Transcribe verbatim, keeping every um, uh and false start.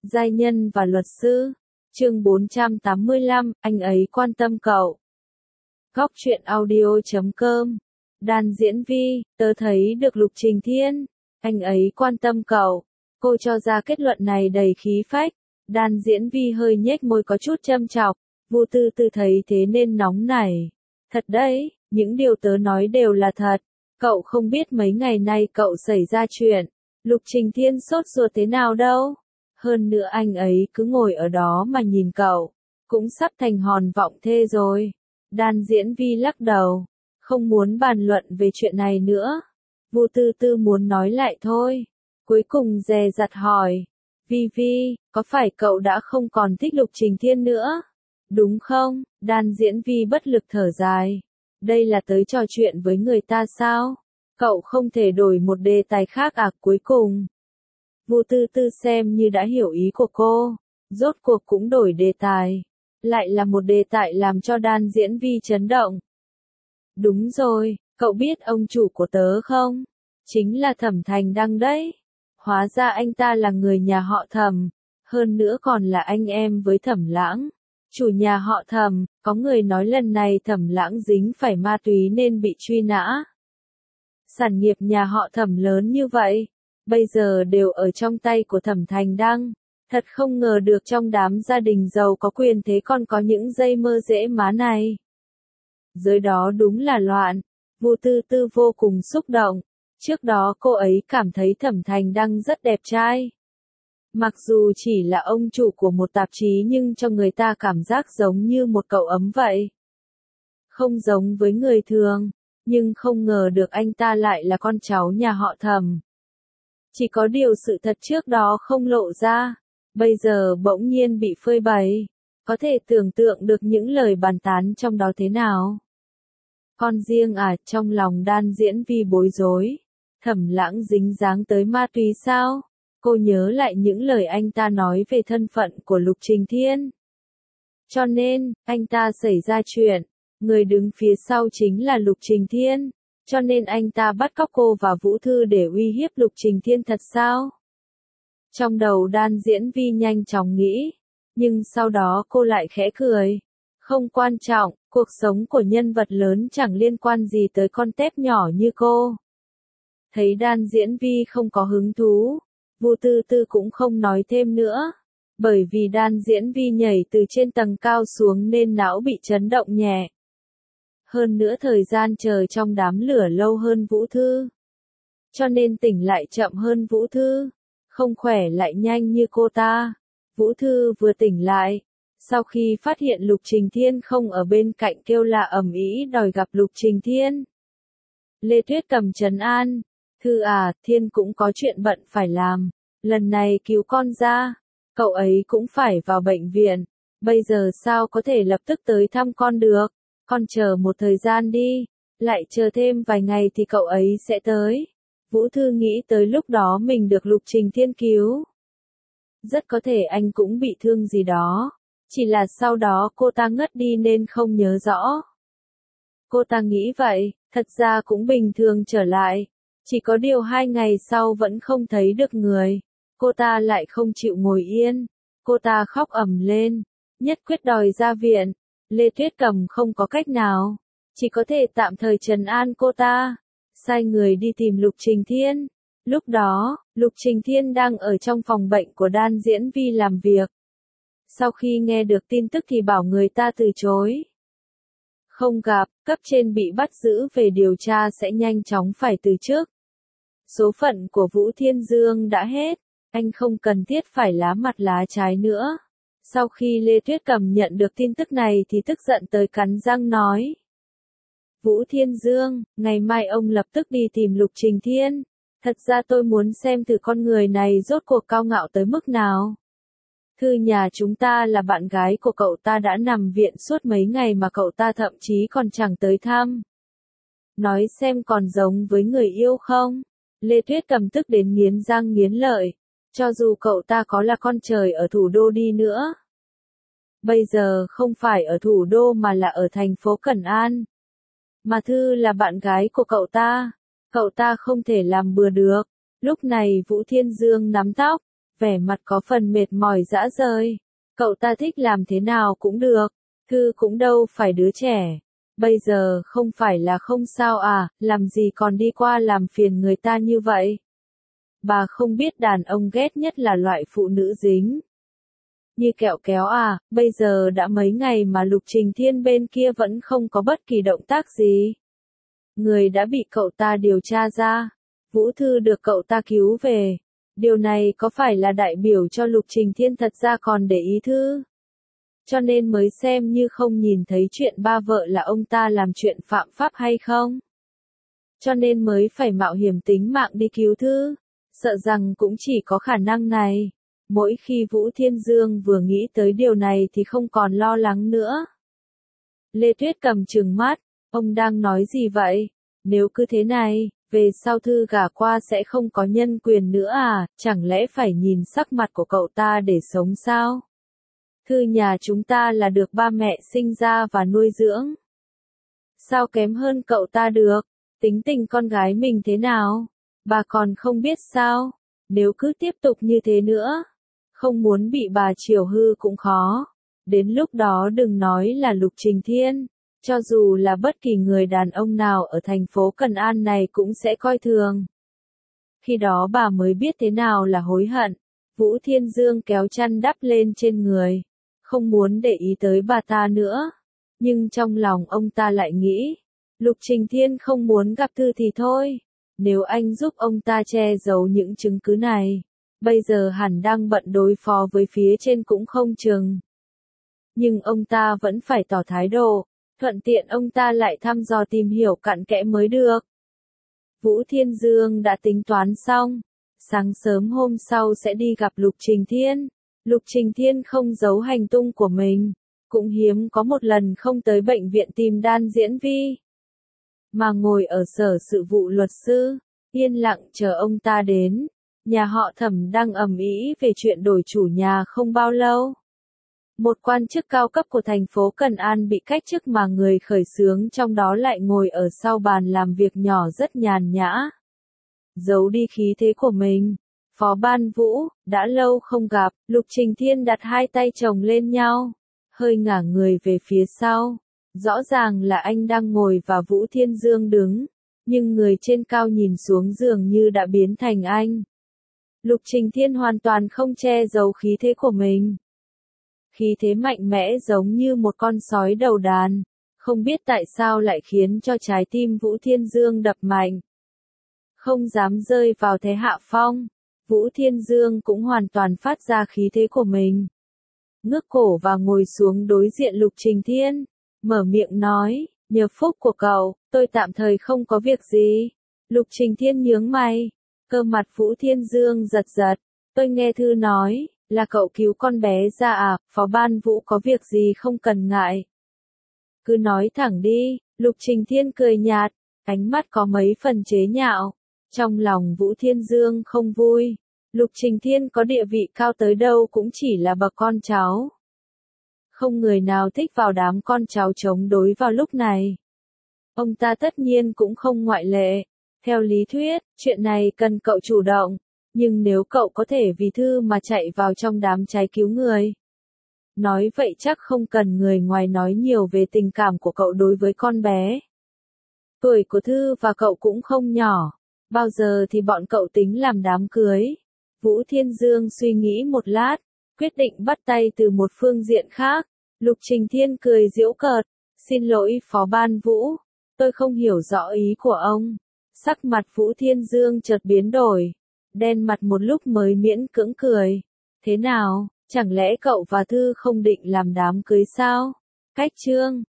Giai nhân và luật sư. Chương bốn trăm tám mươi lăm, anh ấy quan tâm cậu. Góc truyện audio chấm com. Đan Diễn Vi, tớ thấy được Lục Trình Thiên. Anh ấy quan tâm cậu. Cô cho ra kết luận này đầy khí phách. Đan Diễn Vi hơi nhếch môi có chút châm chọc. Vu Tư Tư thấy thế nên nóng nảy. Thật đấy, những điều tớ nói đều là thật. Cậu không biết mấy ngày nay cậu xảy ra chuyện. Lục Trình Thiên sốt ruột thế nào đâu. Hơn nữa anh ấy cứ ngồi ở đó mà nhìn cậu. Cũng sắp thành hòn vọng thê rồi. Đan Diễn Vi lắc đầu. Không muốn bàn luận về chuyện này nữa. Vu Tư Tư muốn nói lại thôi. Cuối cùng dè dặt hỏi. Vi Vi, có phải cậu đã không còn thích Lục Trình Thiên nữa? Đúng không? Đan Diễn Vi bất lực thở dài. Đây là tới trò chuyện với người ta sao? Cậu không thể đổi một đề tài khác à? Cuối cùng Vu Tư Tư xem như đã hiểu ý của cô. Rốt cuộc cũng đổi đề tài. Lại là một đề tài làm cho Đan Diễn Vi chấn động. Đúng rồi, cậu biết ông chủ của tớ không? Chính là Thẩm Thành Đăng đấy. Hóa ra anh ta là người nhà họ Thẩm. Hơn nữa còn là anh em với Thẩm Lãng. Chủ nhà họ Thẩm, có người nói lần này Thẩm Lãng dính phải ma túy nên bị truy nã. Sản nghiệp nhà họ Thẩm lớn như vậy, bây giờ đều ở trong tay của Thẩm Thành Đăng. Thật không ngờ được trong đám gia đình giàu có quyền thế còn có những dây mơ rễ má này. Dưới đó đúng là loạn. Vu Tư Tư vô cùng xúc động. Trước đó cô ấy cảm thấy Thẩm Thành Đăng rất đẹp trai. Mặc dù chỉ là ông chủ của một tạp chí nhưng cho người ta cảm giác giống như một cậu ấm vậy. Không giống với người thường, nhưng không ngờ được anh ta lại là con cháu nhà họ Thẩm. Chỉ có điều sự thật trước đó không lộ ra, bây giờ bỗng nhiên bị phơi bày. Có thể tưởng tượng được những lời bàn tán trong đó thế nào. Con riêng à, trong lòng Đan Diễn Vi bối rối. Thẩm Lãng dính dáng tới ma túy sao? Cô nhớ lại những lời anh ta nói về thân phận của Lục Trình Thiên. Cho nên, anh ta xảy ra chuyện, người đứng phía sau chính là Lục Trình Thiên. Cho nên anh ta bắt cóc cô và Vũ Thư để uy hiếp Lục Trình Thiên thật sao? Trong đầu Đan Diễn Vi nhanh chóng nghĩ, nhưng sau đó cô lại khẽ cười. Không quan trọng, cuộc sống của nhân vật lớn chẳng liên quan gì tới con tép nhỏ như cô. Thấy Đan Diễn Vi không có hứng thú, Vu Tư Tư cũng không nói thêm nữa. Bởi vì Đan Diễn Vi nhảy từ trên tầng cao xuống nên não bị chấn động nhẹ. Hơn nữa thời gian chờ trong đám lửa lâu hơn Vũ Thư. Cho nên tỉnh lại chậm hơn Vũ Thư. Không khỏe lại nhanh như cô ta. Vũ Thư vừa tỉnh lại. Sau khi phát hiện Lục Trình Thiên không ở bên cạnh kêu la ầm ĩ đòi gặp Lục Trình Thiên. Lê Tuyết cầm trấn an. Thư à, Thiên cũng có chuyện bận phải làm. Lần này cứu con ra. Cậu ấy cũng phải vào bệnh viện. Bây giờ sao có thể lập tức tới thăm con được. Con chờ một thời gian đi. Lại chờ thêm vài ngày thì cậu ấy sẽ tới. Vũ Thư nghĩ tới lúc đó mình được Lục Trình Thiên cứu. Rất có thể anh cũng bị thương gì đó. Chỉ là sau đó cô ta ngất đi nên không nhớ rõ. Cô ta nghĩ vậy, thật ra cũng bình thường trở lại. Chỉ có điều hai ngày sau vẫn không thấy được người. Cô ta lại không chịu ngồi yên. Cô ta khóc ầm lên. Nhất quyết đòi ra viện. Lê Tuyết Cầm không có cách nào. Chỉ có thể tạm thời trấn an cô ta. Sai người đi tìm Lục Trình Thiên. Lúc đó, Lục Trình Thiên đang ở trong phòng bệnh của Đan Diễn Vi làm việc. Sau khi nghe được tin tức thì bảo người ta từ chối. Không gặp, cấp trên bị bắt giữ về điều tra sẽ nhanh chóng phải từ chức. Số phận của Vũ Thiên Dương đã hết, anh không cần thiết phải lá mặt lá trái nữa. Sau khi Lê Tuyết Cầm nhận được tin tức này thì tức giận tới cắn răng nói. Vũ Thiên Dương, ngày mai ông lập tức đi tìm Lục Trình Thiên. Thật ra tôi muốn xem thử con người này rốt cuộc cao ngạo tới mức nào. Thư nhà chúng ta là bạn gái của cậu ta đã nằm viện suốt mấy ngày mà cậu ta thậm chí còn chẳng tới thăm. Nói xem còn giống với người yêu không? Lê Tuyết Cầm tức đến nghiến răng nghiến lợi. Cho dù cậu ta có là con trời ở thủ đô đi nữa. Bây giờ không phải ở thủ đô mà là ở thành phố Cẩn An. Mà Thư là bạn gái của cậu ta. Cậu ta không thể làm bừa được. Lúc này Vũ Thiên Dương nắm tóc. vẻ mặt có phần mệt mỏi rã rời. Cậu ta thích làm thế nào cũng được, Thư cũng đâu phải đứa trẻ. Bây giờ không phải là không sao à, làm gì còn đi qua làm phiền người ta như vậy. Bà không biết đàn ông ghét nhất là loại phụ nữ dính như kẹo kéo à, bây giờ đã mấy ngày mà Lục Trình Thiên bên kia vẫn không có bất kỳ động tác gì. Người đã bị cậu ta điều tra ra, Vũ Thư được cậu ta cứu về. Điều này có phải là đại biểu cho Lục Trình Thiên thật ra còn để ý Thư? Cho nên mới xem như không nhìn thấy chuyện ba vợ là ông ta làm chuyện phạm pháp hay không? Cho nên mới phải mạo hiểm tính mạng đi cứu Thư. Sợ rằng cũng chỉ có khả năng này. Mỗi khi Vũ Thiên Dương vừa nghĩ tới điều này thì không còn lo lắng nữa. Lê Tuyết cầm trừng mắt, ông đang nói gì vậy? Nếu cứ thế này, về sau Thư gả qua sẽ không có nhân quyền nữa à, chẳng lẽ phải nhìn sắc mặt của cậu ta để sống sao? Thư nhà chúng ta là được ba mẹ sinh ra và nuôi dưỡng. Sao kém hơn cậu ta được? Tính tình con gái mình thế nào? Bà còn không biết sao? Nếu cứ tiếp tục như thế nữa, không muốn bị bà chiều hư cũng khó. Đến lúc đó đừng nói là Lục Trình Thiên, cho dù là bất kỳ người đàn ông nào ở thành phố Cần An này cũng sẽ coi thường. Khi đó bà mới biết thế nào là hối hận. Vũ Thiên Dương kéo chăn đắp lên trên người, không muốn để ý tới bà ta nữa. Nhưng trong lòng ông ta lại nghĩ, Lục Trình Thiên không muốn gặp Thư thì thôi. Nếu anh giúp ông ta che giấu những chứng cứ này, bây giờ hẳn đang bận đối phó với phía trên cũng không chừng. Nhưng ông ta vẫn phải tỏ thái độ, thuận tiện ông ta lại thăm dò tìm hiểu cặn kẽ mới được. Vũ Thiên Dương đã tính toán xong, sáng sớm hôm sau sẽ đi gặp Lục Trình Thiên. Lục Trình Thiên không giấu hành tung của mình, cũng hiếm có một lần không tới bệnh viện tìm Đan Diễn Vi, mà ngồi ở sở sự vụ luật sư, yên lặng chờ ông ta đến. Nhà họ Thẩm đang ầm ĩ về chuyện đổi chủ nhà không bao lâu. Một quan chức cao cấp của thành phố Cần An bị cách chức mà người khởi xướng trong đó lại ngồi ở sau bàn làm việc nhỏ rất nhàn nhã. Giấu đi khí thế của mình. Phó Ban Vũ, đã lâu không gặp, Lục Trình Thiên đặt hai tay chồng lên nhau, hơi ngả người về phía sau. Rõ ràng là anh đang ngồi và Vũ Thiên Dương đứng, nhưng người trên cao nhìn xuống dường như đã biến thành anh. Lục Trình Thiên hoàn toàn không che giấu khí thế của mình. Khí thế mạnh mẽ giống như một con sói đầu đàn, không biết tại sao lại khiến cho trái tim Vũ Thiên Dương đập mạnh. Không dám rơi vào thế hạ phong, Vũ Thiên Dương cũng hoàn toàn phát ra khí thế của mình. Ngước cổ và ngồi xuống đối diện Lục Trình Thiên, mở miệng nói, nhờ phúc của cậu, tôi tạm thời không có việc gì. Lục Trình Thiên nhướng mày, cơ mặt Vũ Thiên Dương giật giật, tôi nghe Thư nói, là cậu cứu con bé ra à, Phó Ban Vũ có việc gì không cần ngại. Cứ nói thẳng đi, Lục Trình Thiên cười nhạt, ánh mắt có mấy phần chế nhạo. Trong lòng Vũ Thiên Dương không vui, Lục Trình Thiên có địa vị cao tới đâu cũng chỉ là bậc con cháu. Không người nào thích vào đám con cháu chống đối vào lúc này. Ông ta tất nhiên cũng không ngoại lệ. Theo lý thuyết, chuyện này cần cậu chủ động. Nhưng nếu cậu có thể vì Thư mà chạy vào trong đám cháy cứu người. Nói vậy chắc không cần người ngoài nói nhiều về tình cảm của cậu đối với con bé. Tuổi của Thư và cậu cũng không nhỏ. Bao giờ thì bọn cậu tính làm đám cưới? Vũ Thiên Dương suy nghĩ một lát, quyết định bắt tay từ một phương diện khác. Lục Trình Thiên cười giễu cợt, xin lỗi Phó Ban Vũ, tôi không hiểu rõ ý của ông. Sắc mặt Vũ Thiên Dương chợt biến đổi, đen mặt một lúc mới miễn cưỡng cười. Thế nào, chẳng lẽ cậu và Thư không định làm đám cưới sao? Cách chương